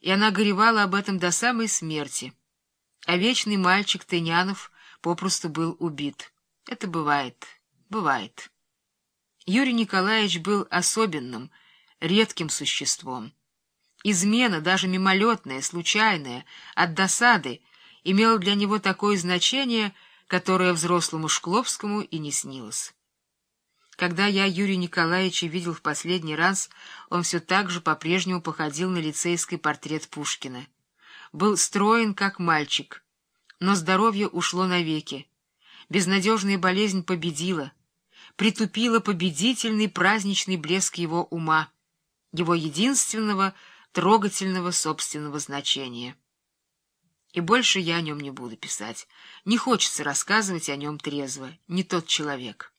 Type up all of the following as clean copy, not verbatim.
и она горевала об этом до самой смерти. А вечный мальчик Тынянов попросту был убит. Это бывает, бывает. Юрий Николаевич был особенным, редким существом. Измена, даже мимолетная, случайная, от досады, имела для него такое значение, которое взрослому Шкловскому и не снилось. Когда я Юрия Николаевича видел в последний раз, он все так же по-прежнему походил на лицейский портрет Пушкина. Был строен, как мальчик, но здоровье ушло навеки. Безнадежная болезнь победила, притупила победительный праздничный блеск его ума, его единственного трогательного собственного значения. И больше я о нем не буду писать. Не хочется рассказывать о нем трезво, не тот человек.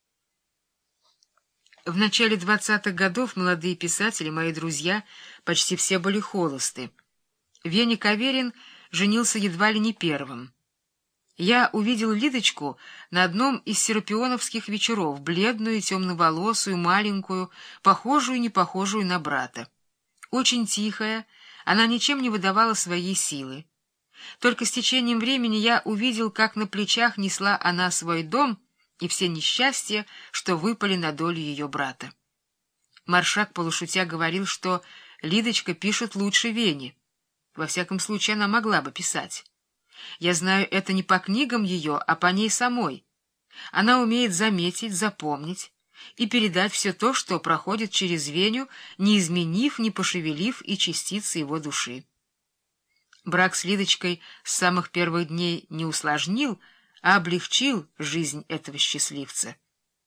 В начале 20-х годов молодые писатели, мои друзья, почти все были холосты. Веня Каверин женился едва ли не первым. Я увидел Лидочку на одном из серапионовских вечеров, бледную, темноволосую, маленькую, похожую и не похожую на брата. Очень тихая, она ничем не выдавала своей силы. Только с течением времени я увидел, как на плечах несла она свой дом и все несчастья, что выпали на долю ее брата. Маршак полушутя говорил, что Лидочка пишет лучше Вени. Во всяком случае, она могла бы писать. Я знаю это не по книгам ее, а по ней самой. Она умеет заметить, запомнить и передать все то, что проходит через Веню, не изменив, не пошевелив и частицы его души. Брак с Лидочкой с самых первых дней не усложнил, а облегчил жизнь этого счастливца.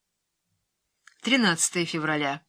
13 февраля.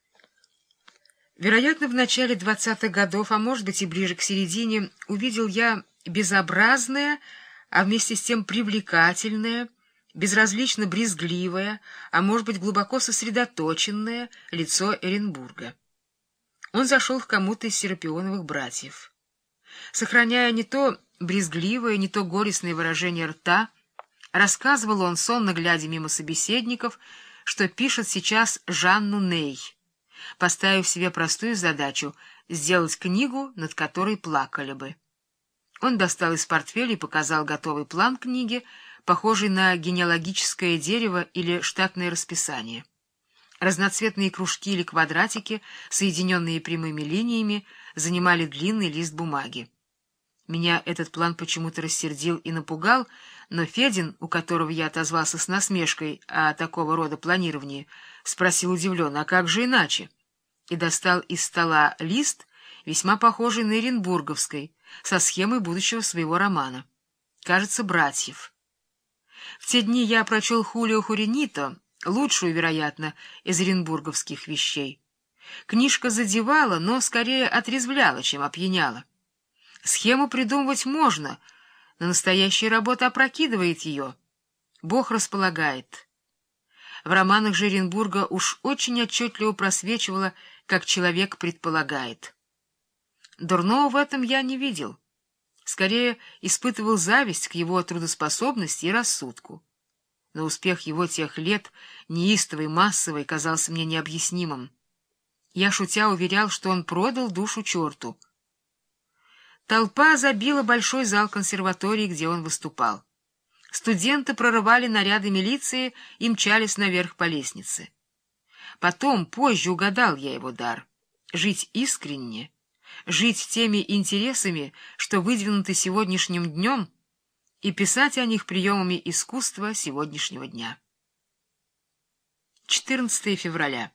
Вероятно, в начале 20-х годов, а может быть и ближе к середине, увидел я безобразное, а вместе с тем привлекательное, безразлично брезгливое, а может быть глубоко сосредоточенное лицо Эренбурга. Он зашел к кому-то из Серапионовых братьев. Сохраняя не то брезгливое, не то горестное выражение рта, рассказывал он, сонно глядя мимо собеседников, что пишет сейчас Жанну Ней, поставив себе простую задачу — сделать книгу, над которой плакали бы. Он достал из портфеля и показал готовый план книги, похожий на генеалогическое дерево или штатное расписание. Разноцветные кружки или квадратики, соединенные прямыми линиями, занимали длинный лист бумаги. Меня этот план почему-то рассердил и напугал, но Федин, у которого я отозвался с насмешкой о такого рода планировании, спросил удивленно: а как же иначе? И достал из стола лист, весьма похожий на Эренбурговский, со схемой будущего своего романа. Кажется, «Братьев». В те дни я прочел Хулио Хуринито, лучшую, вероятно, из оренбурговских вещей. Книжка задевала, но скорее отрезвляла, чем опьяняла. Схему придумывать можно, но настоящая работа опрокидывает ее. Бог располагает. В романах же Эренбурга уж очень отчетливо просвечивало, как человек предполагает. Дурного в этом я не видел. Скорее, испытывал зависть к его трудоспособности и рассудку. Но успех его тех лет, неистовый, массовый, казался мне необъяснимым. Я, шутя, уверял, что он продал душу черту. Толпа забила большой зал консерватории, где он выступал. Студенты прорывали наряды милиции и мчались наверх по лестнице. Потом, позже угадал я его дар — жить искренне, жить теми интересами, что выдвинуты сегодняшним днем, и писать о них приемами искусства сегодняшнего дня. 14 февраля.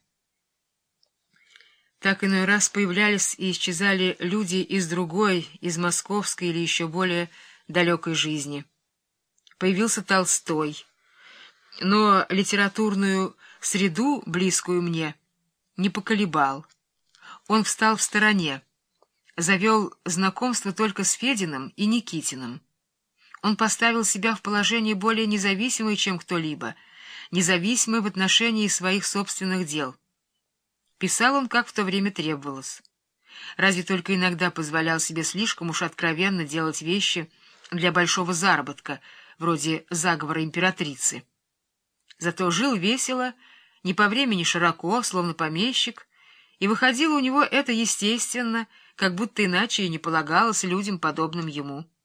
Так иной раз появлялись и исчезали люди из другой, из московской или еще более далекой жизни. Появился Толстой, но литературную среду, близкую мне, не поколебал. Он встал в стороне, завел знакомство только с Фединым и Никитиным. Он поставил себя в положение более независимое, чем кто-либо, независимое в отношении своих собственных дел. Писал он, как в то время требовалось. Разве только иногда позволял себе слишком уж откровенно делать вещи для большого заработка, вроде заговора императрицы. Зато жил весело, не по времени широко, словно помещик, и выходило у него это естественно, как будто иначе и не полагалось людям, подобным ему.